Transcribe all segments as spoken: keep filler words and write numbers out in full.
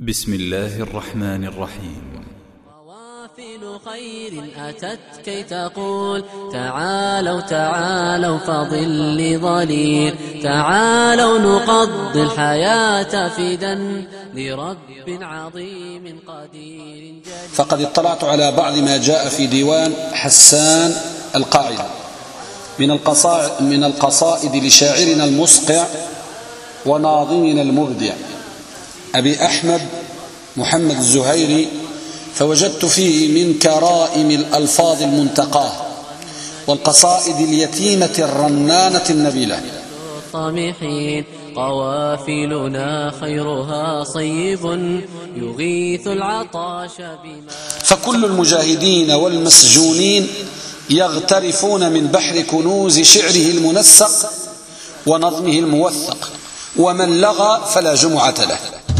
بسم الله الرحمن الرحيم. قوافل خير أتت كي تقول تعالوا تعالوا فضل ظليل، تعالوا نقضي الحياة فدا لرب عظيم قدير جليل. فقد اطلعت على بعض ما جاء في ديوان حسان القاعدة من القصائد, من القصائد لشاعرنا المصقع وناظمنا المبدع أبي أحمد محمد الزهيري، فوجدت فيه من كرائم الألفاظ المنتقاه والقصائد اليتيمة الرنانة النبيلة. طامحين قوافلنا خيرها صيب يغيث العطاش بما. فكل المجاهدين والمسجونين يغترفون من بحر كنوز شعره المنسق ونظمه الموثق، ومن لغى فلا جمعة له.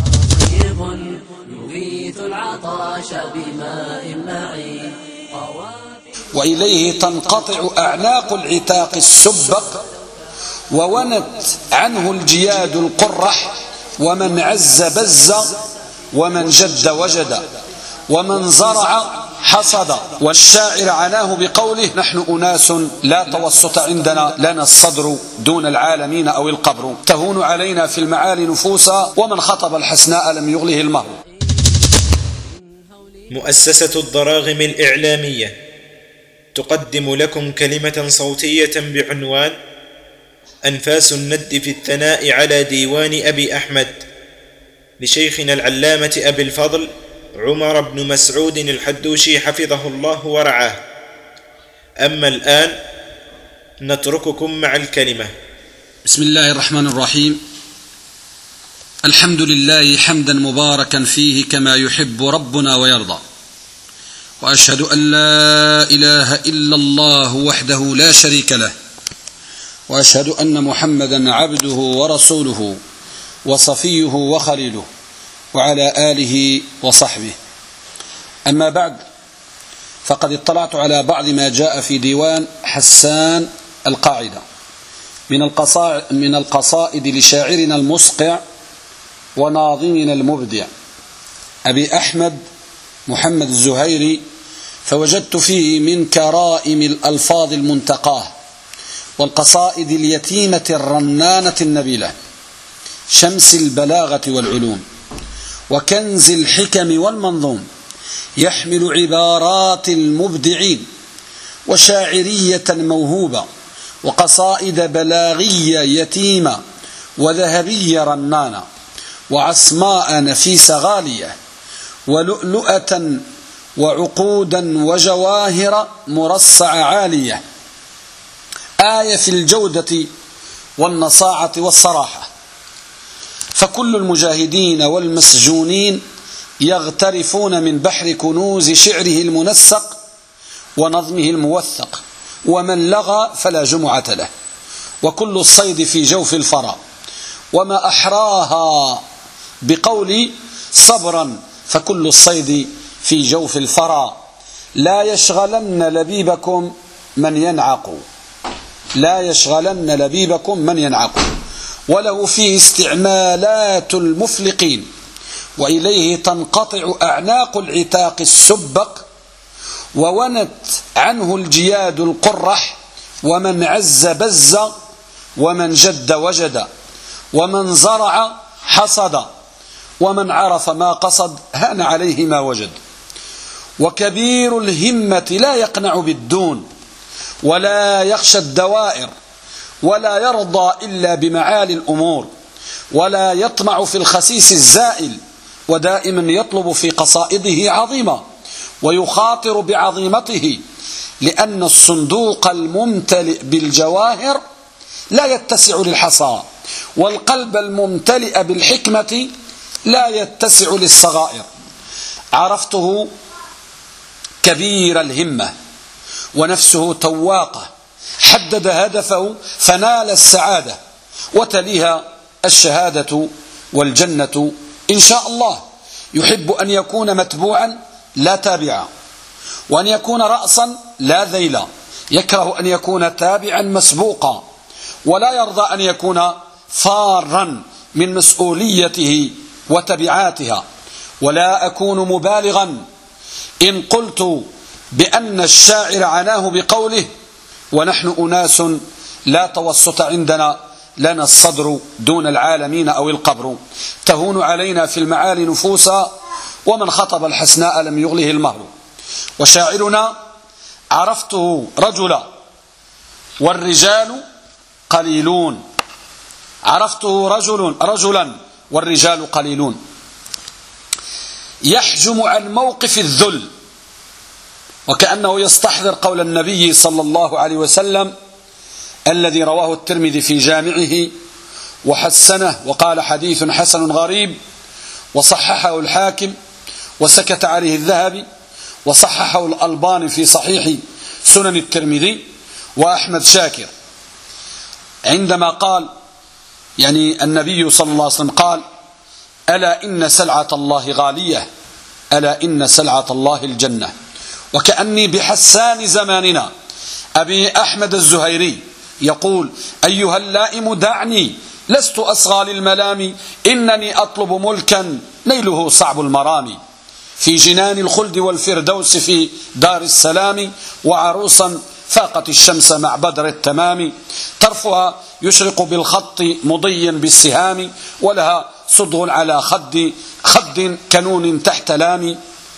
يغيث العطاش بماء معين. وإليه تنقطع أعناق العتاق السبق، وونت عنه الجياد القرح، ومن عز بز، ومن جد وجد، ومن زرع حصد. والشاعر عناه بقوله: نحن أناس لا توسط عندنا، لنا الصدر دون العالمين أو القبر، تهون علينا في المعالي نفوسا، ومن خطب الحسناء لم يغله المهر. مؤسسة الضراغم الإعلامية تقدم لكم كلمة صوتية بعنوان أنفاس الند في الثناء على ديوان أبي أحمد لشيخنا العلامة أبي الفضل عمر بن مسعود الحدوشي حفظه الله ورعاه. أما الآن نترككم مع الكلمة. بسم الله الرحمن الرحيم. الحمد لله حمدا مباركا فيه كما يحب ربنا ويرضى، وأشهد أن لا إله إلا الله وحده لا شريك له، وأشهد أن محمدا عبده ورسوله وصفيه وخليله، وعلى آله وصحبه. أما بعد، فقد اطلعت على بعض ما جاء في ديوان حسان القاعدة من القصائد, من القصائد لشاعرنا المصقع وناظمنا المبدع أبي أحمد محمد الزهيري، فوجدت فيه من كرائم الألفاظ المنتقاه والقصائد اليتيمة الرنانة النبيلة، شمس البلاغة والعلوم وكنز الحكم والمنظوم، يحمل عبارات المبدعين وشاعرية موهوبة وقصائد بلاغية يتيمة وذهبية رنانة وعصماء نفيسة غالية ولؤلؤة وعقودا وجواهر مرصعة عالية، آية في الجودة والنصاعة والصراحة. فكل المجاهدين والمسجونين يغترفون من بحر كنوز شعره المنسق ونظمه الموثق، ومن لغى فلا جمعة له. وكل الصيد في جوف الفرا، وما أحراها بقول صبرا، فكل الصيد في جوف الفرا. لا يشغلن لبيبكم من ينعق، لا يشغلن لبيبكم من ينعق. وله فيه استعمالات المفلقين، وإليه تنقطع أعناق العتاق السبق، وونت عنه الجياد القرح، ومن عز بز، ومن جد وجد، ومن زرع حصد، ومن عرف ما قصد هان عليه ما وجد. وكبير الهمة لا يقنع بالدون، ولا يخشى الدوائر، ولا يرضى إلا بمعالي الأمور، ولا يطمع في الخسيس الزائل، ودائما يطلب في قصائده عظيمة ويخاطر بعظيمته، لأن الصندوق الممتلئ بالجواهر لا يتسع للحصى، والقلب الممتلئ بالحكمة لا يتسع للصغائر. عرفته كبير الهمة ونفسه تواقة، حدد هدفه فنال السعادة، وتليها الشهادة والجنة إن شاء الله. يحب أن يكون متبوعا لا تابعا، وأن يكون رأسا لا ذيلا، يكره أن يكون تابعا مسبوقا، ولا يرضى أن يكون فارا من مسؤوليته وتبعاتها. ولا أكون مبالغا إن قلت بأن الشاعر عناه بقوله: ونحن أناس لا توسط عندنا، لنا الصدر دون العالمين أو القبر، تهون علينا في المعالي نفوسا، ومن خطب الحسناء لم يغله المهر. وشاعرنا: عرفته رجلا والرجال قليلون، عرفته رجل رجلا والرجال قليلون، يحجم عن موقف الذل، وكأنه يستحضر قول النبي صلى الله عليه وسلم الذي رواه الترمذي في جامعه وحسنه وقال حديث حسن غريب، وصححه الحاكم وسكت عليه الذهبي، وصححه الألباني في صحيح سنن الترمذي، وأحمد شاكر، عندما قال يعني النبي صلى الله عليه وسلم قال: ألا إن سلعة الله غالية، ألا إن سلعة الله الجنة. وكأني بحسان زماننا أبي أحمد الزهيري يقول: أيها اللائم دعني، لست أصغى للملام، إنني أطلب ملكا نيله صعب المرام، في جنان الخلد والفردوس في دار السلام، وعروسا فاقت الشمس مع بدر التمام، طرفها يشرق بالخط مضيا بالسهام، ولها صدغ على خد خد كنون تحت لام،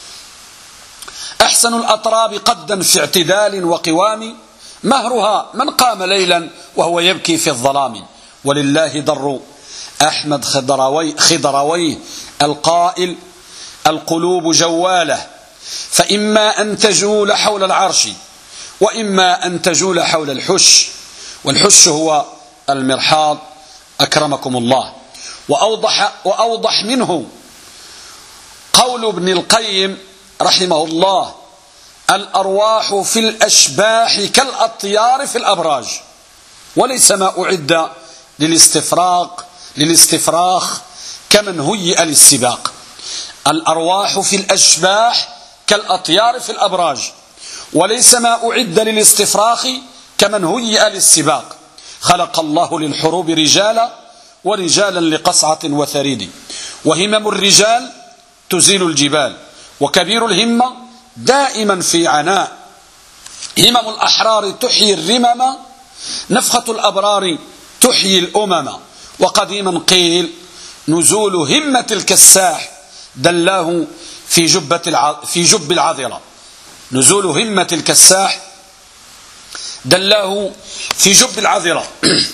أحسن الأطراب قدا في اعتدال وقوام، مهرها من قام ليلا وهو يبكي في الظلام. ولله در أحمد خضروي خضروي القائل: القلوب جوالة، فإما أن تجول حول العرش وإما أن تجول حول الحش، والحش هو المرحاض أكرمكم الله. وأوضح, وأوضح منه قول ابن القيم رحمه الله: الأرواح في الأشباح كالأطيار في الأبراج، وليس ما أعد للاستفراغ للاستفراخ كمن هيئ للسباق. الأرواح في الأشباح كالأطيار في الأبراج، وليس ما أعد للاستفراخ كمن هيئ للسباق. خلق الله للحروب رجالا، ورجالا لقصعة وثريد، وهمم الرجال تزيل الجبال، وكبير الهمة دائما في عناء، همم الأحرار تحيي الرمم، نفخة الأبرار تحيي الأمم. وقديما قيل: نزول همة الكساح دلاه في جبة الع... في جب العذرة، نزول همة الكساح دلاه في جب العذرة.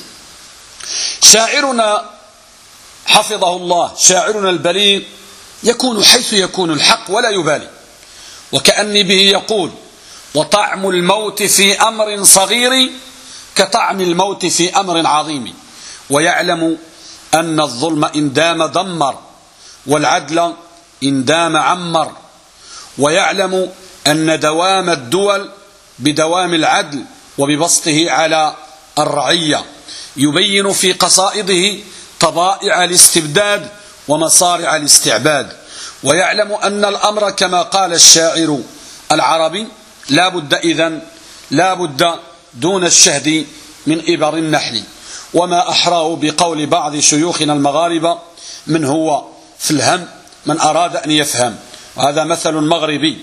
شاعرنا حفظه الله، شاعرنا البليغ، يكون حيث يكون الحق ولا يبالي، وكأني به يقول: وطعم الموت في أمر صغير كطعم الموت في أمر عظيم، ويعلم أن الظلم إن دام دمر، والعدل إن دام عمر، ويعلم أن دوام الدول بدوام العدل وببسطه على الرعية. يبين في قصائده طبائع الاستبداد ومصارع الاستعباد، ويعلم أن الأمر كما قال الشاعر العربي: لا بد إذن لا بد دون الشهد من إبر النحل. وما أحراه بقول بعض شيوخنا المغاربة: من هو في الهم من أراد أن يفهم، وهذا مثل مغربي.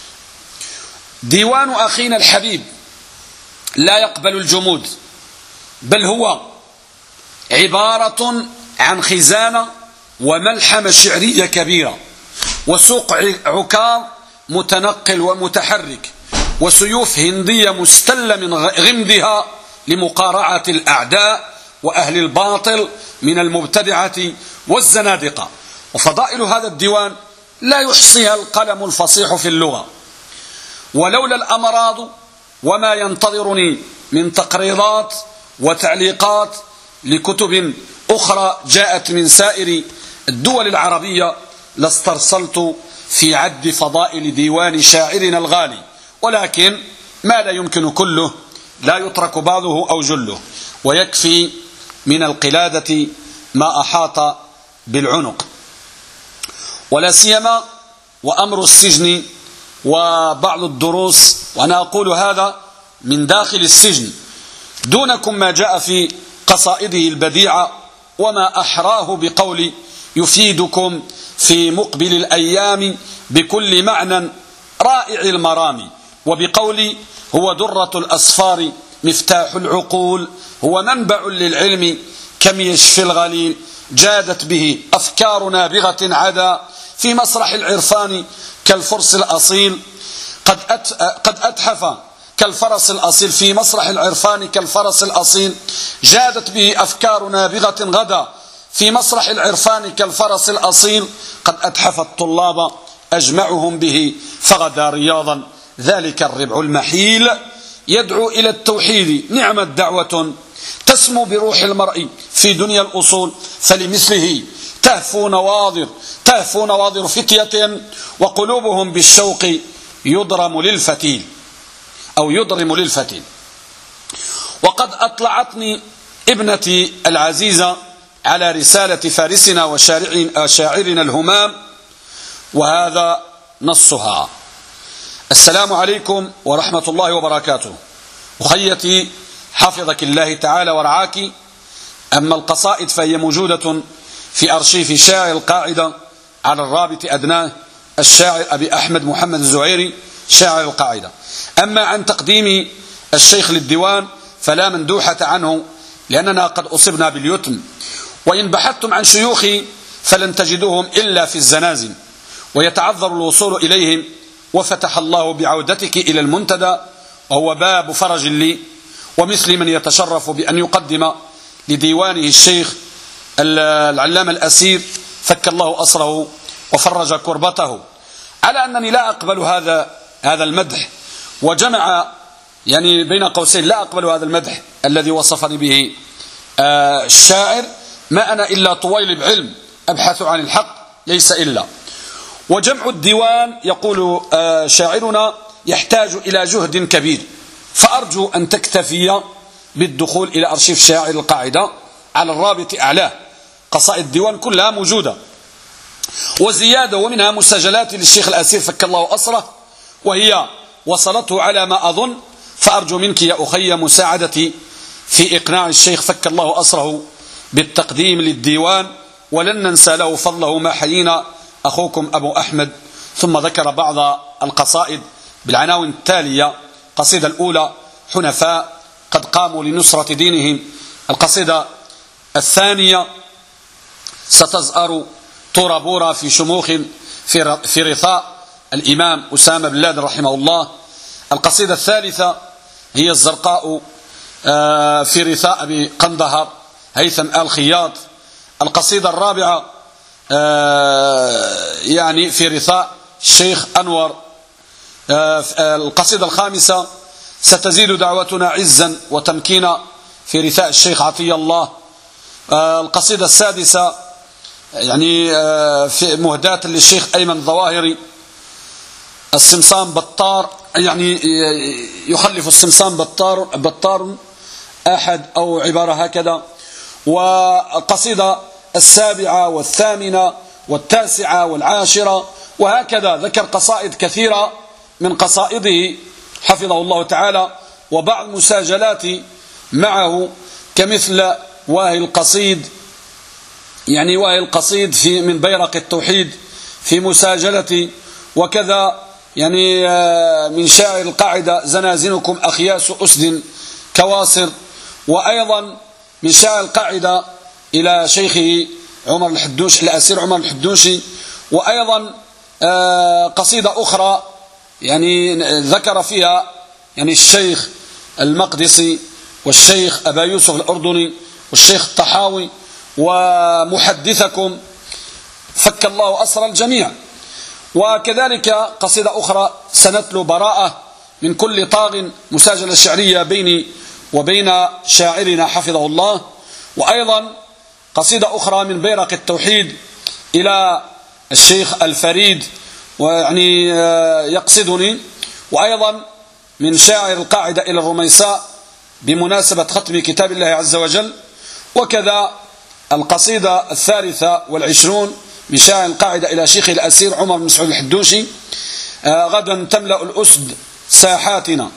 ديوان أخينا الحبيب لا يقبل الجمود، بل هو عبارة عن خزانة وملحمة شعرية كبيرة، وسوق عكاظ متنقل ومتحرك، وسيوف هندية مستلة من غمدها لمقارعة الأعداء وأهل الباطل من المبتدعة والزنادقة. وفضائل هذا الديوان لا يحصيها القلم الفصيح في اللغة، ولولا الأمراض وما ينتظرني من تقريرات وتعليقات لكتب أخرى جاءت من سائر الدول العربية لاسترسلت في عد فضائل ديوان شاعرنا الغالي، ولكن ما لا يمكن كله لا يترك بعضه أو جله، ويكفي من القلادة ما أحاط بالعنق. ولا سيما وأمر السجن وبعض الدروس، وأنا أقول هذا من داخل السجن دونكم ما جاء في قصائده البديعة وما أحراه بقول: يفيدكم في مقبل الأيام بكل معنى رائع المرام، وبقولي هو درة الأصفار مفتاح العقول، هو منبع للعلم كم يشفي الغليل، جادت به أفكار نابغة عدا في مسرح العرفان كالفرس الأصيل، قد قد أتحف كالفرس الأصيل في مسرح العرفان كالفرس الأصيل، جادت به أفكار نابغة غدا في مسرح العرفان كالفرس الأصيل، قد أتحف الطلاب أجمعهم به فغدا رياضا، ذلك الربع المحيل يدعو إلى التوحيد، نعم الدعوة تسمو بروح المرء في دنيا الأصول، فلمثله تهفو نواظر تهفو نواظر فتية وقلوبهم بالشوق يضرم للفتيل أو يضرم للفتيل. وقد أطلعتني ابنتي العزيزة على رسالة فارسنا وشاعرنا الهمام، وهذا نصها: السلام عليكم ورحمة الله وبركاته. أخيتي حفظك الله تعالى ورعاك، أما القصائد فهي موجودة في أرشيف شاعر القاعدة على الرابط أدناه الشاعر أبي أحمد محمد الزعيري شاعر القاعدة. أما عن تقديم الشيخ للديوان فلا مندوحة عنه، لأننا قد أصبنا باليتم، وإن بحثتم عن شيوخي فلن تجدوهم إلا في الزنازل، ويتعذر الوصول إليهم، وفتح الله بعودتك إلى المنتدى وهو باب فرج لي ومثل من يتشرف بأن يقدم لديوانه الشيخ العلامة الأسير فك الله أسره وفرج كربته، على أنني لا أقبل هذا هذا المدح، وجمع يعني بين قوسين لا أقبل هذا المدح الذي وصفني به الشاعر، ما أنا إلا طويل بعلم أبحث عن الحق ليس إلا. وجمع الديوان يقول شاعرنا يحتاج إلى جهد كبير، فأرجو أن تكتفي بالدخول إلى أرشيف شاعر القاعدة على الرابط أعلاه، قصائد الديوان كلها موجودة وزيادة، ومنها مسجلات للشيخ الأسير فك الله أسره وهي وصلته على ما أظن، فأرجو منك يا أخي مساعدتي في إقناع الشيخ فك الله أسره بالتقديم للديوان، ولن ننسى له فضله ما حيينا. أخوكم أبو أحمد. ثم ذكر بعض القصائد بالعناوين التالية: القصيدة الأولى حنفاء قد قاموا لنصرة دينهم، القصيدة الثانية ستزأر طوربورا في شموخ في في رثاء الإمام أسامة بن لادن رحمه الله، القصيدة الثالثة هي الزرقاء في رثاء أبي قندهر هيثم آل خياط، القصيدة الرابعة يعني في رثاء الشيخ أنور، القصيدة الخامسة ستزيد دعوتنا عزا وتمكينا في رثاء الشيخ عطية الله، القصيدة السادسة يعني في مهداة للشيخ أيمن ظواهري، السمسام بطار يعني يخلف السمسام بطار بطار أحد أو عبارة هكذا، والقصيدة السابعة والثامنة والتاسعة والعاشرة، وهكذا ذكر قصائد كثيرة من قصائده حفظه الله تعالى، وبعض مساجلات معه كمثل واهي القصيد يعني واهي القصيد في من بيرق التوحيد في مساجلة، وكذا يعني من شاعر القاعدة زنازنكم أخياس أسد كواصر، وأيضا من شاعر القاعدة إلى شيخه عمر الحدوش الأسير عمر الحدوشي، وأيضا قصيدة أخرى يعني ذكر فيها يعني الشيخ المقدسي والشيخ أبا يوسف الأردني والشيخ الطحاوي ومحدثكم فك الله أسر الجميع. وكذلك قصيدة أخرى سنتلو براءة من كل طاغ، مساجلة شعرية بيني وبين شاعرنا حفظه الله، وأيضا قصيدة أخرى من بيرق التوحيد إلى الشيخ الفريد ويعني يقصدني، وأيضا من شاعر القاعدة إلى الرميساء بمناسبة ختم كتاب الله عز وجل، وكذا القصيدة الثالثة والعشرون من شاعر القاعدة إلى شيخ الأسير عمر بن مسعود الحدوشي. آه غدا تملأ الأسد ساحاتنا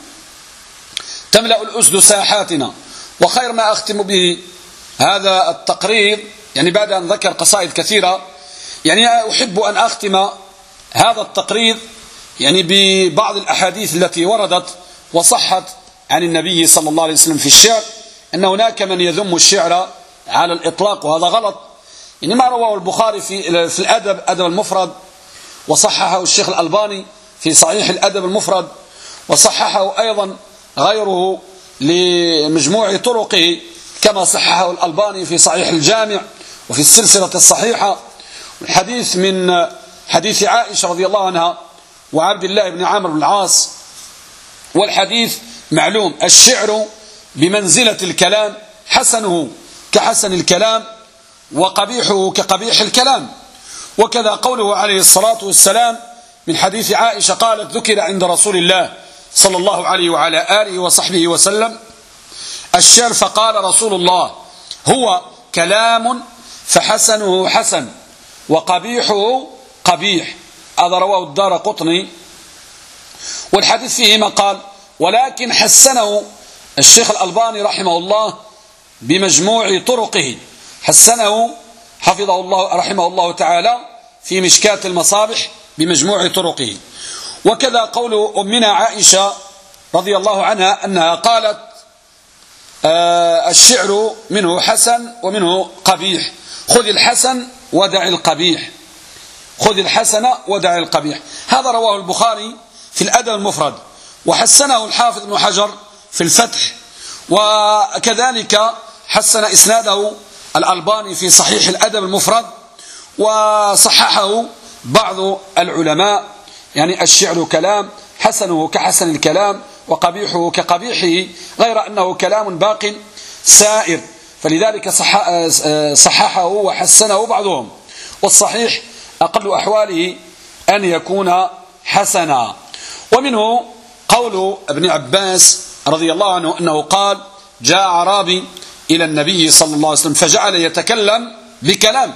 تملأ الأسد ساحاتنا. وخير ما أختم به هذا التقرير يعني بعد أن ذكر قصائد كثيرة يعني أحب أن أختم هذا التقرير يعني ببعض الأحاديث التي وردت وصحت عن النبي صلى الله عليه وسلم في الشعر، أن هناك من يذم الشعر على الإطلاق، وهذا غلط. يعني ما رواه البخاري في في الأدب أدب المفرد، وصححه الشيخ الألباني في صحيح الأدب المفرد، وصححه أيضا غيره لمجموع طرقه، كما صححه الألباني في صحيح الجامع وفي السلسلة الصحيحة. الحديث من حديث عائشة رضي الله عنها وعبد الله بن عمرو بن العاص، والحديث معلوم: الشعر بمنزلة الكلام، حسنه كحسن الكلام وقبيحه كقبيح الكلام. وكذا قوله عليه الصلاة والسلام من حديث عائشة قالت: ذكر عند رسول الله صلى الله عليه وعلى آله وصحبه وسلم الشعر فقال رسول الله: هو كلام فحسنه حسن وقبيحه قبيح. هذا رواه الدارقطني. والحديث فيه مقال، ولكن حسنه الشيخ الألباني رحمه الله بمجموع طرقه، حسنه حفظه الله رحمه الله تعالى في مشكاة المصابح بمجموع طرقه. وكذا قول أمنا عائشة رضي الله عنها أنها قالت: آه الشعر منه حسن ومنه قبيح، خذ الحسن ودع القبيح، خذ الحسن ودع القبيح. هذا رواه البخاري في الأدب المفرد، وحسنه الحافظ ابن حجر في الفتح، وكذلك حسن إسناده الألباني في صحيح الأدب المفرد، وصححه بعض العلماء. يعني الشعر كلام، حسنه كحسن الكلام وقبيحه كقبيحه، غير أنه كلام باق سائر، فلذلك صححه وحسنه بعضهم. والصحيح أقل أحواله أن يكون حسنا. ومنه قول ابن عباس رضي الله عنه أنه قال: جاء أعرابي إلى النبي صلى الله عليه وسلم فجعل يتكلم بكلام،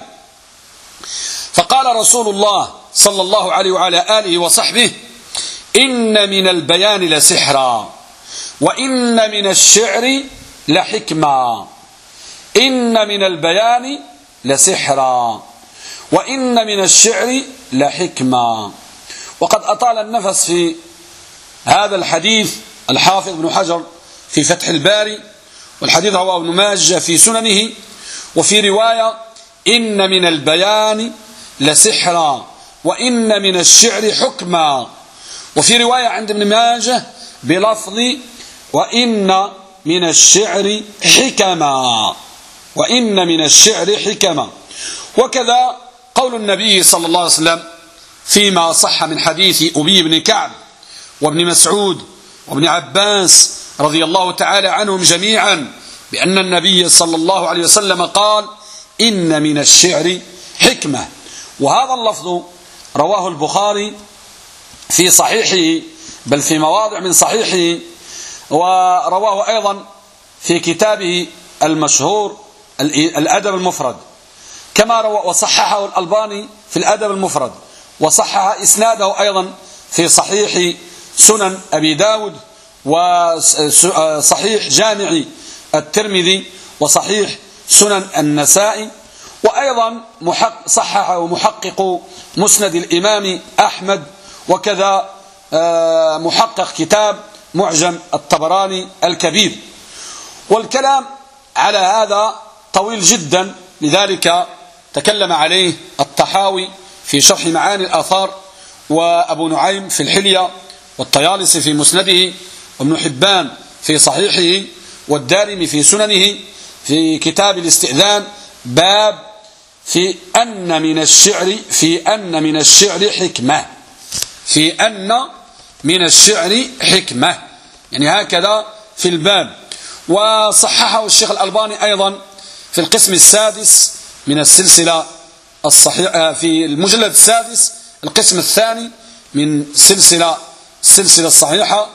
فقال رسول الله صلى الله عليه وعلى آله وصحبه: إن من البيان لسحرا وإن من الشعر لحكما، إن من البيان لسحرا وإن من الشعر لحكما. وقد أطال النفس في هذا الحديث الحافظ ابن حجر في فتح الباري، والحديث رواه ابن ماجه في سننه. وفي رواية: إن من البيان لسحرا وإن من الشعر حكما. وفي رواية عند ابن ماجه بلفظ: وإن من الشعر حكما، وإن من الشعر حكما. وكذا قول النبي صلى الله عليه وسلم فيما صح من حديث أبي بن كعب وابن مسعود وابن عباس رضي الله تعالى عنهم جميعا بأن النبي صلى الله عليه وسلم قال: إن من الشعر حكمة. وهذا اللفظ رواه البخاري في صحيحه، بل في مواضع من صحيحه، ورواه أيضا في كتابه المشهور الأدب المفرد، كما روى وصححه الألباني في الأدب المفرد، وصحح إسناده أيضا في صحيح سنن أبي داود وصحيح جامع الترمذي وصحيح سنن النسائي، وأيضا صححه محقق مسند الإمام أحمد، وكذا محقق كتاب معجم الطبراني الكبير. والكلام على هذا طويل جدا، لذلك تكلم عليه الطحاوي في شرح معاني الآثار، وأبو نعيم في الحلية، والطيالسي في مسنده، وابن حبان في صحيحه، والدارمي في سننه في كتاب الاستئذان، باب في أن من الشعر في أن من الشعر حكمة، في أن من الشعر حكمة، يعني هكذا في الباب. وصححه الشيخ الألباني أيضا في القسم السادس من السلسلة الصحيحة، في المجلد السادس القسم الثاني من سلسلة السلسلة الصحيحة،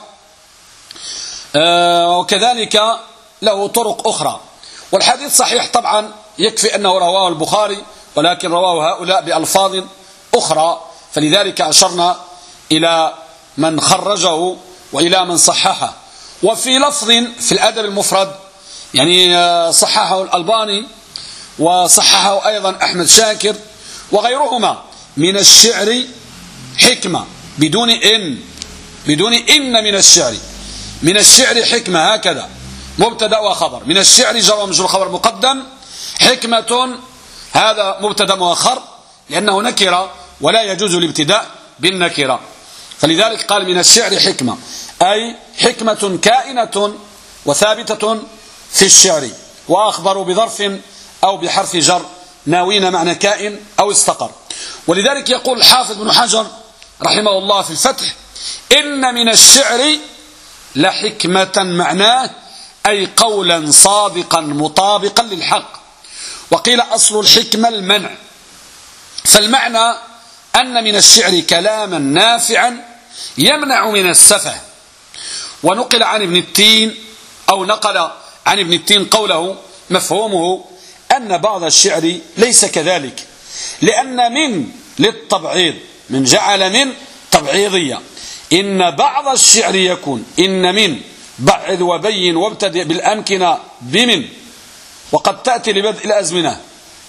وكذلك له طرق أخرى. والحديث صحيح طبعا، يكفي أنه رواه البخاري، ولكن رواه هؤلاء بألفاظ أخرى، فلذلك أشرنا إلى من خرجه وإلى من صححه. وفي لفظ في الأدب المفرد يعني صححه الألباني وصححه أيضا أحمد شاكر وغيرهما من الشعر حكمة بدون إن بدون إن من الشعر من الشعر حكمة هكذا مبتدأ وخبر من الشعر جر ومجرور خبر مقدم حكمة هذا مبتدأ مؤخر لأنه نكرة ولا يجوز الابتداء بالنكرة فلذلك قال من الشعر حكمة أي حكمة كائنة وثابتة في الشعر وأخبروا بظرف أو بحرف جر ناوين معنى كائن أو استقر ولذلك يقول الحافظ بن حجر رحمه الله في الفتح إن من الشعر لحكمة معناه أي قولا صادقا مطابقا للحق وقيل أصل الحكمة المنع فالمعنى أن من الشعر كلاما نافعا يمنع من السفه ونقل عن ابن التين أو نقل عن ابن التين قوله مفهومه أن بعض الشعر ليس كذلك لأن من للتبعيض من جعل من تبعيضية إن بعض الشعر يكون إن من بعض وبين وابتدئ بالأمكنة بمن وقد تأتي لبدء الأزمنة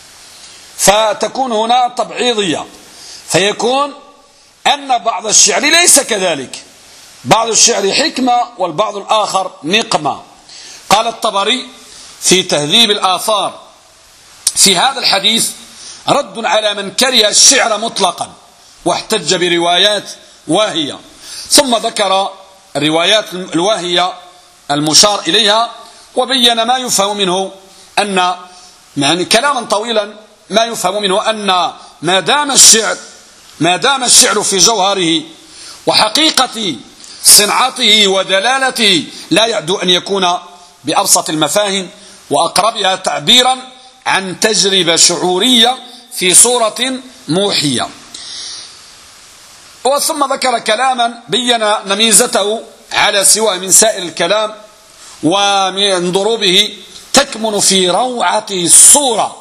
فتكون هنا تبعيضية فيكون أن بعض الشعر ليس كذلك بعض الشعر حكمة والبعض الآخر نقمة قال الطبري في تهذيب الآثار في هذا الحديث رد على من كره الشعر مطلقا واحتج بروايات واهية ثم ذكر الروايات الواهية المشار إليها وبين ما يفهم منه أن يعني كلاما طويلا ما يفهم منه أن ما دام الشعر ما دام الشعر في جوهره وحقيقة صنعته ودلالته لا يعدو أن يكون بأبسط المفاهيم وأقربها تعبيرا عن تجربة شعورية في صورة موحية وثم ذكر كلاما بين نميزته على سواه من سائر الكلام ومن ضروبه تكمن في روعة الصورة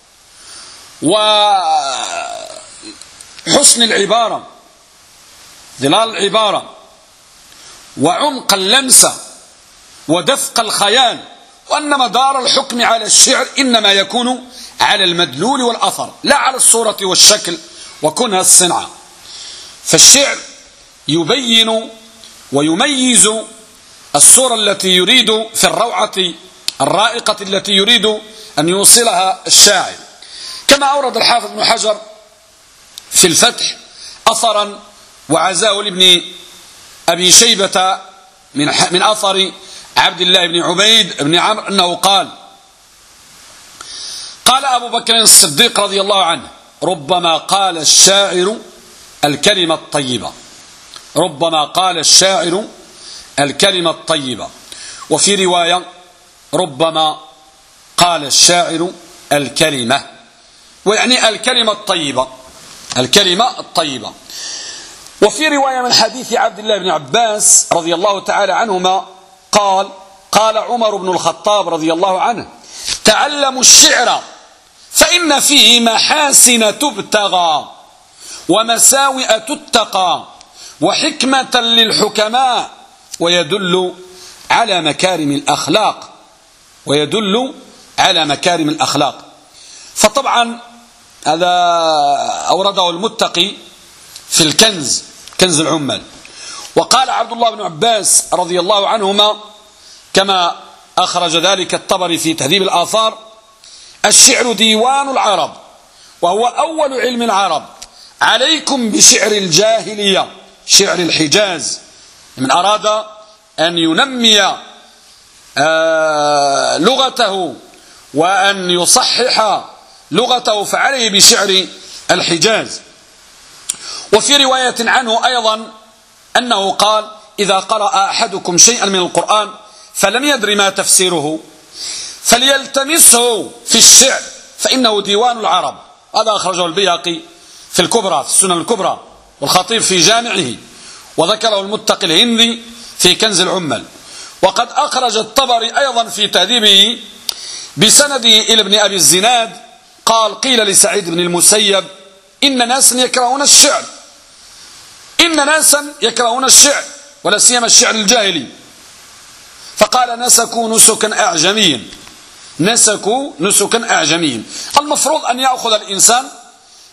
وحسن العبارة ظلال العبارة وعمق اللمسة ودفق الخيال وأن مدار الحكم على الشعر إنما يكون على المدلول والأثر لا على الصورة والشكل وكونها الصنعة فالشعر يبين ويميز الصورة التي يريد في الروعة الرائقة التي يريد أن يوصلها الشاعر كما أورد الحافظ بن حجر في الفتح أثرا وعزاه لابن أبي شيبة من من أثر عبد الله بن عبيد بن عمرو أنه قال قال أبو بكر الصديق رضي الله عنه ربما قال الشاعر الكلمة الطيبة ربما قال الشاعر الكلمة الطيبة وفي رواية ربما قال الشاعر الكلمة ويعني الكلمة الطيبة الكلمة الطيبة وفي رواية من حديث عبد الله بن عباس رضي الله تعالى عنهما قال قال عمر بن الخطاب رضي الله عنه تعلموا الشعر فإن فيه محاسن تبتغى ومساوئ تتقى وحكمة للحكماء ويدل على مكارم الأخلاق ويدل على مكارم الأخلاق فطبعا هذا أورده المتقي في الكنز كنز العمال وقال عبد الله بن عباس رضي الله عنهما كما أخرج ذلك الطبري في تهذيب الآثار الشعر ديوان العرب وهو أول علم العرب عليكم بشعر الجاهلية شعر الحجاز من أراد أن ينمي لغته وأن يصحح لغته فعليه بشعر الحجاز وفي رواية عنه أيضا أنه قال إذا قرأ أحدكم شيئا من القرآن فلم يدر ما تفسيره فليلتمسه في الشعر فإنه ديوان العرب هذا أخرجه البيهقي في الكبرى في السنن الكبرى والخطيب في جامعه وذكره المتقي الهندي في كنز العمال وقد أخرج الطبري أيضا في تهذيبه بسنده إلى ابن أبي الزناد قال قيل لسعيد بن المسيب إن ناسا يكرهون الشعر إن ناسا يكرهون الشعر ولا سيما الشعر الجاهلي فقال نسكوا نسكا أعجميا نسكوا نسكا أعجميا المفروض أن يأخذ الإنسان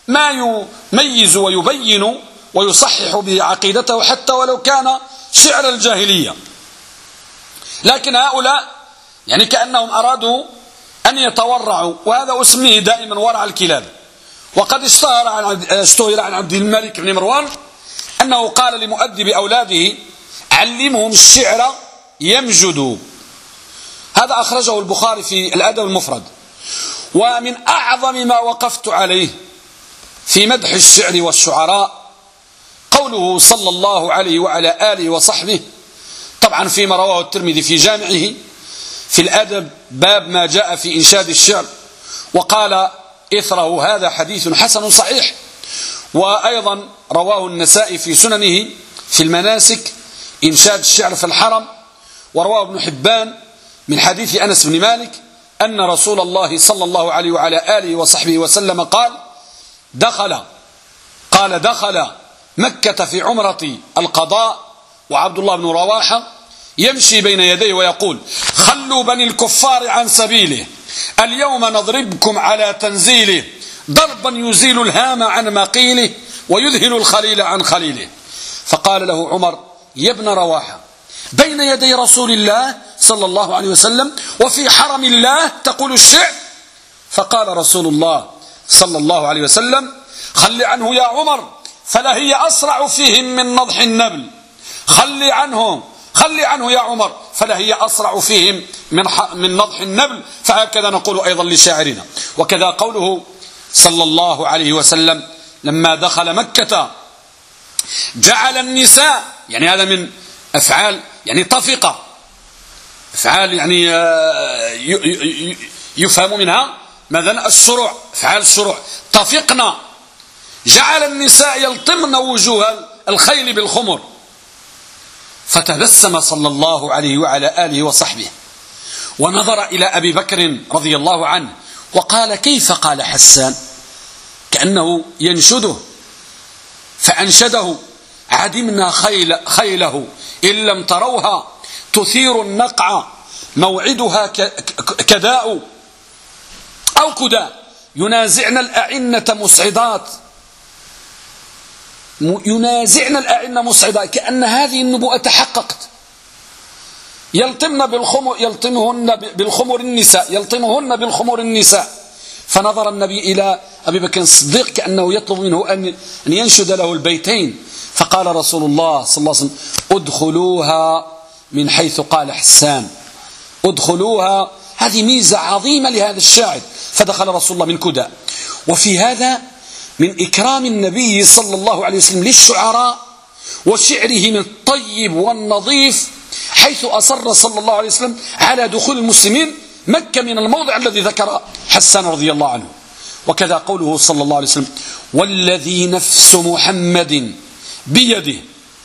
ما يميز ويبين ويصحح به عقيدته حتى ولو كان شعر الجاهلية. لكن هؤلاء يعني كأنهم أرادوا أن يتورعوا، وهذا أسميه دائما ورع الكلاب. وقد اشتهر عن اشتهر عن عبد الملك بن مروان أنه قال لمؤدب أولاده: علمهم الشعر يمجدوا. هذا أخرجه البخاري في الأدب المفرد. ومن أعظم ما وقفت عليه في مدح الشعر والشعراء قوله صلى الله عليه وعلى آله وصحبه، طبعا فيما رواه الترمذي في جامعه في الأدب باب ما جاء في إنشاد الشعر، وقال إثره: هذا حديث حسن صحيح. وأيضا رواه النسائي في سننه في المناسك إنشاد الشعر في الحرم. ورواه ابن حبان من حديث أنس بن مالك أن رسول الله صلى الله عليه وعلى آله وصحبه وسلم قال دخل قال دخل مكة في عمرة القضاء وعبد الله بن رواحة يمشي بين يديه ويقول: خلوا بني الكفار عن سبيله، اليوم نضربكم على تنزيله، ضربا يزيل الهام عن مقيله ويذهل الخليل عن خليله. فقال له عمر: يا ابن رواحة، بين يدي رسول الله صلى الله عليه وسلم وفي حرم الله تقول الشعر؟ فقال رسول الله صلى الله عليه وسلم: خل عنه يا عمر، فلا هي أسرع فيهم من نضح النبل. خل عنه خل عنه يا عمر، فلا هي أسرع فيهم من من نضح النبل. فهكذا نقول أيضا لشاعرنا. وكذا قوله صلى الله عليه وسلم لما دخل مكة جعل النساء، يعني هذا من أفعال يعني طفقة، أفعال يعني يفهم منها مثلا الشروع، أفعال الشروع. طفقنا، جعل النساء يلطمن وجوه الخيل بالخمر. فتبسم صلى الله عليه وعلى آله وصحبه ونظر إلى أبي بكر رضي الله عنه وقال: كيف قال حسان؟ كأنه ينشده. فأنشده: عدمنا خيل خيله إن لم تروها تثير النقع موعدها كداء أو كداء، ينازعن الأعنة مسعدات ينازعن الأعنة مسعدات، كأن هذه النبوءة تحققت. يلطمن بالخمر يلطمهن بالخمر النساء يلطمهن بالخمر النساء. فنظر النبي إلى أبي بكر الصديق كأنه يطلب منه أن ينشد له البيتين. فقال رسول الله صلى الله عليه وسلم: ادخلوها من حيث قال حسان، ادخلوها. هذه ميزة عظيمة لهذا الشاعر. فدخل رسول الله من كداء. وفي هذا من إكرام النبي صلى الله عليه وسلم للشعراء وشعره من الطيب والنظيف، حيث أصر صلى الله عليه وسلم على دخول المسلمين مكة من الموضع الذي ذكر حسان رضي الله عنه. وكذا قوله صلى الله عليه وسلم: والذي نفس محمد بيده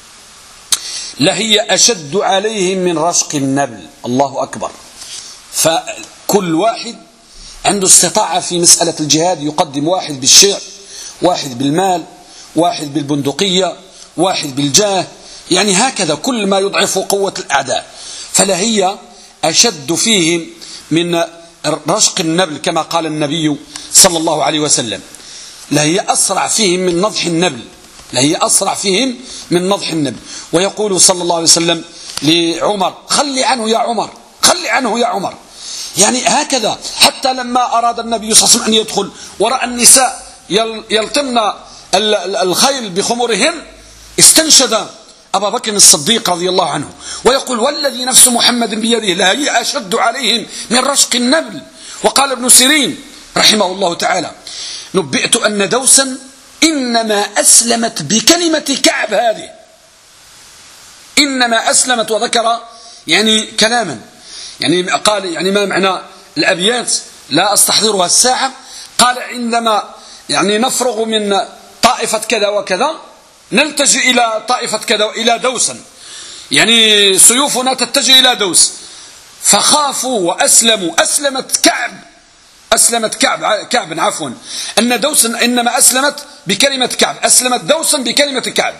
لهي أشد عليهم من رشق النبل. الله أكبر. فكل واحد عنده استطاعة في مسألة الجهاد، يقدم واحد بالشعر، واحد بالمال، واحد بالبندقية، واحد بالجاه، يعني هكذا كل ما يضعف قوة الأعداء. فلا هي أشد فيهم من رشق النبل كما قال النبي صلى الله عليه وسلم. لا هي أسرع فيهم من نضح النبل لا هي أسرع فيهم من نضح النبل. ويقول صلى الله عليه وسلم لعمر: خلي عنه يا عمر، خلي عنه يا عمر. يعني هكذا حتى لما أراد النبي صلى الله عليه وسلم أن يدخل ورأى النساء يلطمن الخيل بخمرهن، استنشد أبا بكر الصديق رضي الله عنه ويقول: والذي نفس محمد بيده لا هي أشد عليهم من رشق النبل. وقال ابن سيرين رحمه الله تعالى: نبئت أن دوسا إنما أسلمت بكلمة كعب هذه، إنما أسلمت، وذكر يعني كلاما، يعني قال يعني ما معنى الأبيات لا أستحضرها الساعة. قال: عندما يعني نفرغ من طائفة كذا وكذا نلتجئ إلى طائفة كذا إلى دوسا، يعني سيوفنا تتجه إلى دوس، فخافوا وأسلموا. أسلمت كعب أسلمت كعب كعب عفوا أن دوسا إنما أسلمت بكلمة كعب، أسلمت دوسا بكلمة كعب.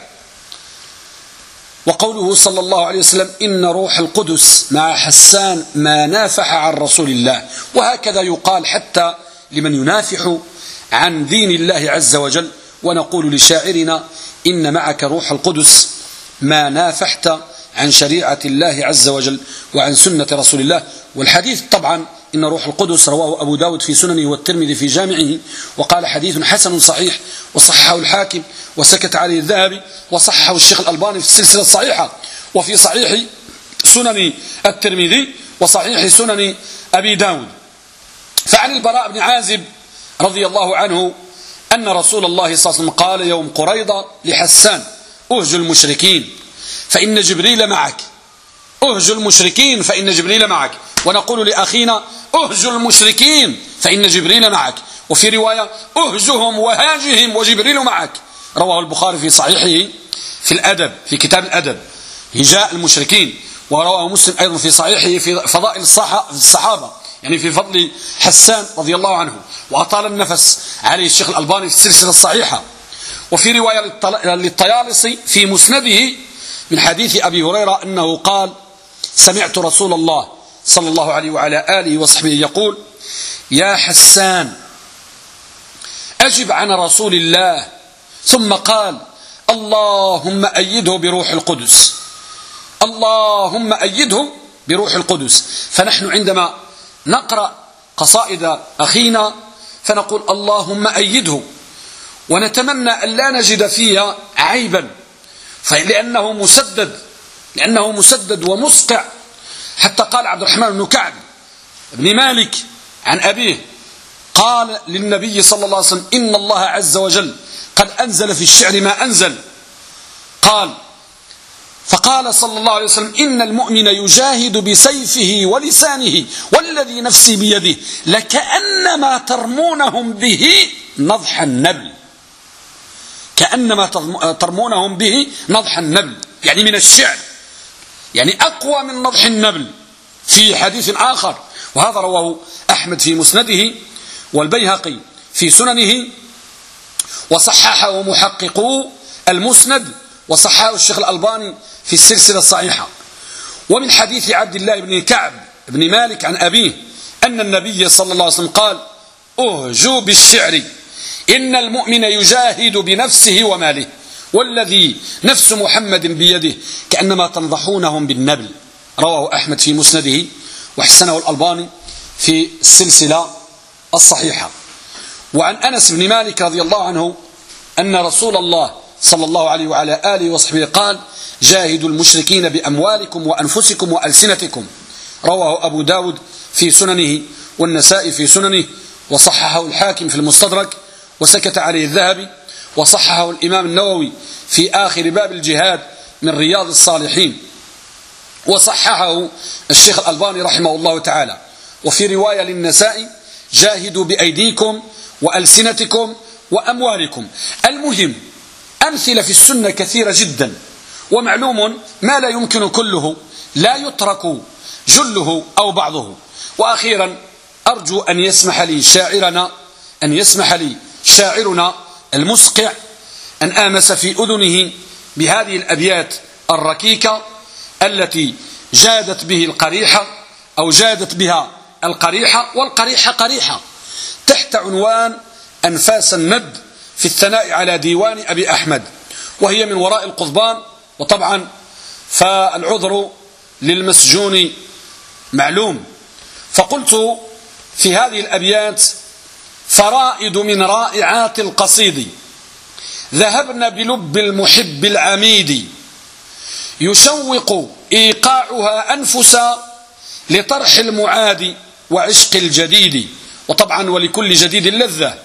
وقوله صلى الله عليه وسلم: إن روح القدس مع حسان ما نافح عن رسول الله. وهكذا يقال حتى لمن ينافح عن دين الله عز وجل، ونقول لشاعرنا: إن معك روح القدس ما نافحت عن شريعة الله عز وجل وعن سنة رسول الله. والحديث طبعا إن روح القدس رواه أبو داود في سننه والترمذي في جامعه، وقال حديث حسن صحيح، وصححه الحاكم وسكت عليه الذهبي، وصححه الشيخ الألباني في السلسلة الصحيحة، وفي صحيح سنن الترمذي وصحيح سنن أبي داود. فعن البراء بن عازب رضي الله عنه أن رسول الله صلى الله عليه وسلم قال يوم قريضة لحسان: أهج المشركين فإن جبريل معك. أهج المشركين فإن جبريل معك. ونقول لأخينا: أهج المشركين فإن جبريل معك. وفي رواية: أهجهم وهاجهم وجبريل معك. رواه البخاري في صحيحه في الأدب، في كتاب الأدب، هجاء المشركين. ورواه مسلم أيضا في صحيحه في فضائل الصحابة، يعني في فضل حسان رضي الله عنه، وأطال النفس عليه الشيخ الألباني في السلسلة الصحيحة. وفي رواية للطيالسي في مسنده من حديث أبي هريرة أنه قال: سمعت رسول الله صلى الله عليه وعلى آله وصحبه يقول: يا حسان أجب عن رسول الله. ثم قال: اللهم أيده بروح القدس، اللهم أيده بروح القدس. فنحن عندما نقرأ قصائد أخينا فنقول: اللهم أيده، ونتمنى أن لا نجد فيها عيبا، لأنه مسدد لأنه مسدد ومسقع. حتى قال عبد الرحمن بن كعب بن مالك عن أبيه قال للنبي صلى الله عليه وسلم: إن الله عز وجل قد أنزل في الشعر ما أنزل. قال فقال صلى الله عليه وسلم: إن المؤمن يجاهد بسيفه ولسانه والذي نفسي بيده لكأنما ترمونهم به نضح النبل. كأنما ترمونهم به نضح النبل، يعني من الشعر، يعني أقوى من نضح النبل في حديث آخر. وهذا رواه أحمد في مسنده والبيهقي في سننه، وصححه محققو المسند، وصححه الشيخ الألباني في السلسلة الصحيحة. ومن حديث عبد الله بن كعب بن مالك عن أبيه أن النبي صلى الله عليه وسلم قال: أهجوا بالشعر إن المؤمن يجاهد بنفسه وماله والذي نفس محمد بيده كأنما تنضحونهم بالنبل. رواه أحمد في مسنده وحسنه الألباني في السلسلة الصحيحة. وعن أنس بن مالك رضي الله عنه أن رسول الله صلى الله عليه وعلى آله وصحبه قال: جاهدوا المشركين بأموالكم وأنفسكم وألسنتكم. رواه أبو داود في سننه والنسائي في سننه، وصححه الحاكم في المستدرك، وسكت عليه الذهبي، وصححه الإمام النووي في آخر باب الجهاد من رياض الصالحين، وصححه الشيخ الألباني رحمه الله تعالى. وفي رواية للنسائي: جاهدوا بأيديكم وألسنتكم وأموالكم. المهم أمثلة في السنة كثيرة جدا، ومعلوم ما لا يمكن كله، لا يترك جله أو بعضه. وأخيرا أرجو أن يسمح لي شاعرنا أن يسمح لي شاعرنا المسقع أن آمس في أذنه بهذه الأبيات الركيكة التي جادت به القريحة أو جادت بها القريحة، والقريحة قريحة، تحت عنوان أنفاس الند في الثناء على ديوان أبي أحمد، وهي من وراء القضبان. وطبعا فالعذر للمسجون معلوم. فقلت في هذه الأبيات: فرائد من رائعات القصيد ذهبن بلب المحب العميد، يشوق إيقاعها أنفسا لطرح المعاد وعشق الجديد. وطبعا ولكل جديد لذة.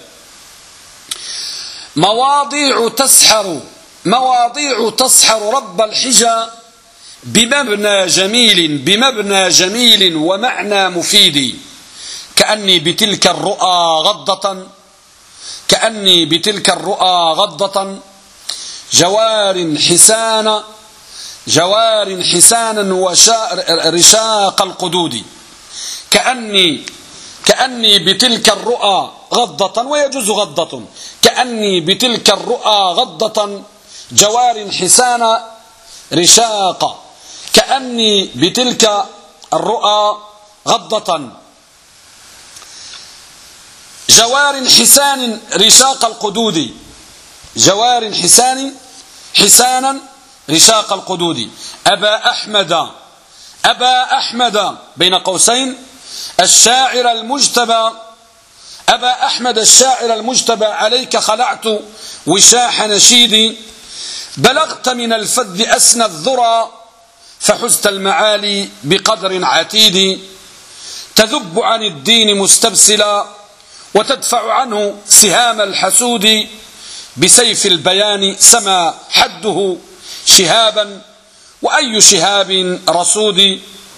مواضيع تسحر مواضيع تسحر رب الحجى بمبنى جميل بمبنى جميل ومعنى مفيد. كأني بتلك الرؤى غضة كأني بتلك الرؤى غضة جوار حسان جوار حسانا ورشاق القدود. كأني كأني بتلك الرؤى غضة، ويجوز غضة. كأني بتلك الرؤى غضة جوار حسان رشاق. كأني بتلك الرؤى غضة جوار حسان رشاق القدود، جوار حسان حسانا رشاق القدود. أبا أحمد، أبا أحمد بين قوسين الشاعر المجتبى، أبا أحمد الشاعر المجتبى، عليك خلعت وشاح نشيدي، بلغت من الفذ أسنى الذرى، فحزت المعالي بقدر عتيد، تذب عن الدين مستبسلا، وتدفع عنه سهام الحسود، بسيف البيان سما حده شهابا، وأي شهاب رصود،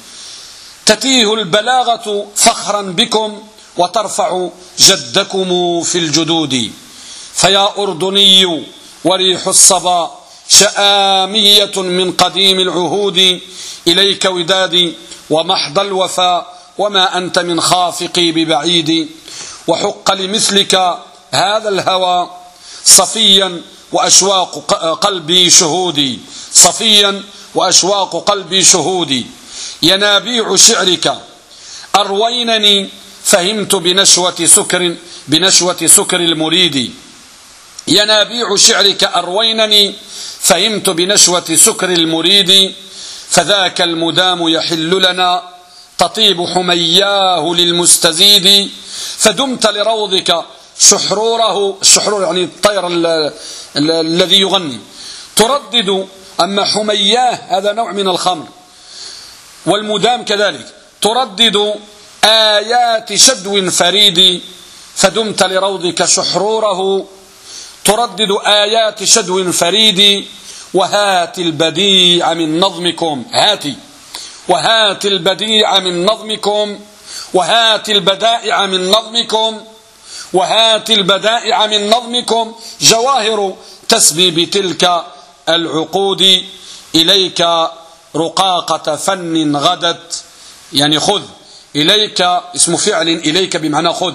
تتيه البلاغة فخرا بكم، وترفع جدكم في الجدود. فيا أردني وريح الصبا شآمية من قديم العهود، إليك ودادي ومحض الوفا، وما أنت من خافقي ببعيد. وحق لمثلك هذا الهوى صفيا وأشواق قلبي شهودي، صفيا وأشواق قلبي شهودي. ينابيع شعرك أروينني، فهمت بنشوة سكر بنشوة سكر المريد. ينابيع شعرك أروينني، فهمت بنشوة سكر المريد. فذاك المدام يحل لنا، تطيب حمياه للمستزيد. فدمت لروضك شحروره، الشحرور يعني الطير الذي يغني، تردد. أما حمياه هذا نوع من الخمر، والمدام كذلك، تردد آيات شدو فريد. فدمت لروضك شحروره، تردد آيات شدو فريد. وهات البديع من نظمكم، هاتي وهات البديع من نظمكم، وهات البدائع من نظمكم، وهات البدائع من نظمكم. جواهر تسبي بتلك العقود، إليك رقاقة فن غدت، يعني خذ. إليك اسم فعل، إليك بمعنى خذ.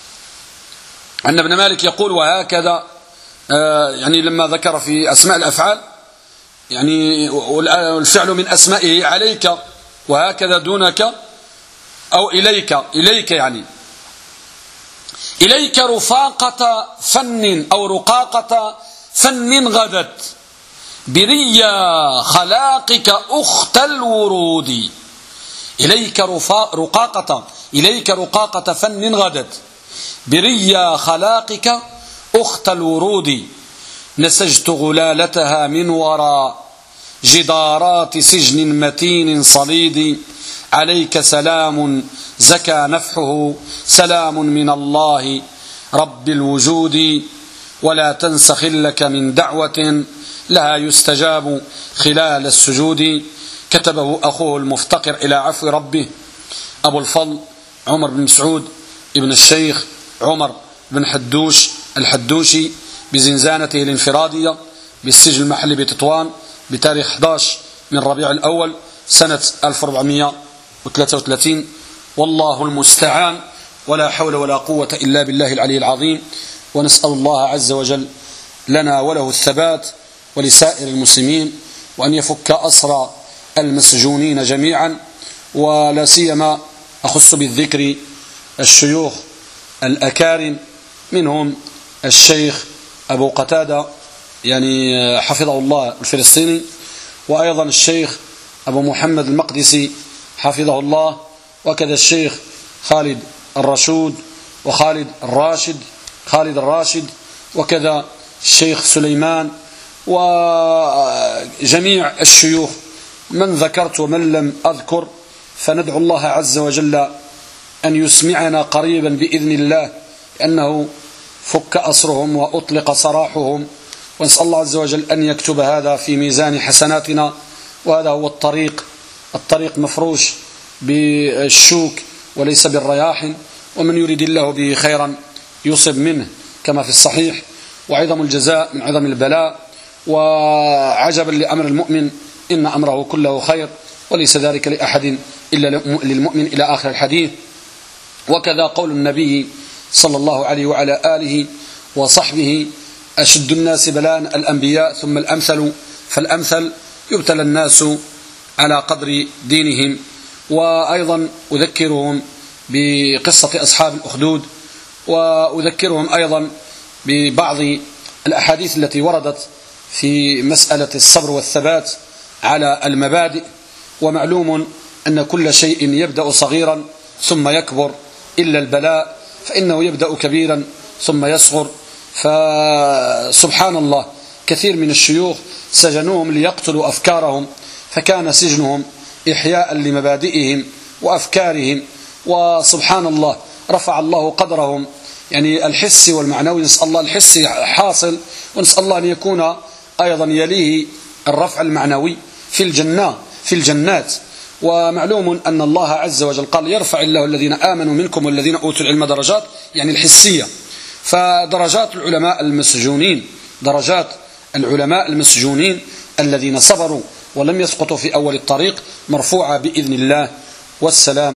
أن ابن مالك يقول وهكذا، آه يعني لما ذكر في أسماء الأفعال، يعني والفعل من أسمائه عليك وهكذا دونك أو إليك، إليك يعني إليك رفاقة فن أو رقاقة فن غدت، بريا خلاقك أخت الورود. إليك رقاقة إليك رقاقة فن غدت، بريا خلاقك أخت الورود. نسجت غلالتها من وراء جدارات سجن متين صليد. عليك سلام زكى نفحه، سلام من الله رب الوجود. ولا تنس خلك من دعوة، لها يستجاب خلال السجود. كتبه أخوه المفتقر إلى عفو ربه أبو الفضل عمر بن مسعود ابن الشيخ عمر بن حدوش الحدوشي، بزنزانته الانفرادية بالسجن المحلي بتطوان، بتاريخ أحد عشر من ربيع الأول سنة ألف وأربعمائة وثلاثة وثلاثين. والله المستعان، ولا حول ولا قوة إلا بالله العلي العظيم. ونسأل الله عز وجل لنا وله الثبات ولسائر المسلمين، وأن يفك أسرى المسجونين جميعا، ولا سيما أخص بالذكر الشيوخ الأكارم، منهم الشيخ أبو قتادة يعني حفظه الله الفلسطيني، وأيضا الشيخ أبو محمد المقدسي حفظه الله، وكذا الشيخ خالد الرشود وخالد الراشد خالد الراشد وكذا الشيخ سليمان، وجميع الشيوخ من ذكرت ومن لم أذكر. فندعو الله عز وجل أن يسمعنا قريبا بإذن الله، لأنه فك أسرهم وأطلق سراحهم، ونسأل الله عز وجل أن يكتب هذا في ميزان حسناتنا. وهذا هو الطريق، الطريق مفروش بالشوك وليس بالرياح، ومن يريد الله به خيرا يصب منه كما في الصحيح. وعظم الجزاء من عظم البلاء، وعجبا لأمر المؤمن إن أمره كله خير، وليس ذلك لأحد إلا للمؤمن إلى آخر الحديث. وكذا قول النبي صلى الله عليه وعلى آله وصحبه: أشد الناس بلاء الأنبياء ثم الأمثل فالأمثل، يبتلى الناس على قدر دينهم. وأيضا أذكرهم بقصة أصحاب الأخدود، وأذكرهم أيضا ببعض الأحاديث التي وردت في مسألة الصبر والثبات على المبادئ. ومعلوم أن كل شيء يبدأ صغيرا ثم يكبر إلا البلاء، فإنه يبدأ كبيرا ثم يصغر. فسبحان الله كثير من الشيوخ سجنوهم ليقتلوا أفكارهم، فكان سجنهم إحياء لمبادئهم وأفكارهم، وسبحان الله رفع الله قدرهم يعني الحسي والمعنوي. نسأل الله الحسي حاصل، ونسأل الله أن يكون أيضا يليه الرفع المعنوي في الجنة في الجنات. ومعلوم أن الله عز وجل قال يرفع الله الذين آمنوا منكم والذين أوتوا العلم درجات، يعني الحسية. فدرجات العلماء المسجونين درجات العلماء المسجونين الذين صبروا ولم يسقطوا في أول الطريق مرفوعة بإذن الله. والسلام.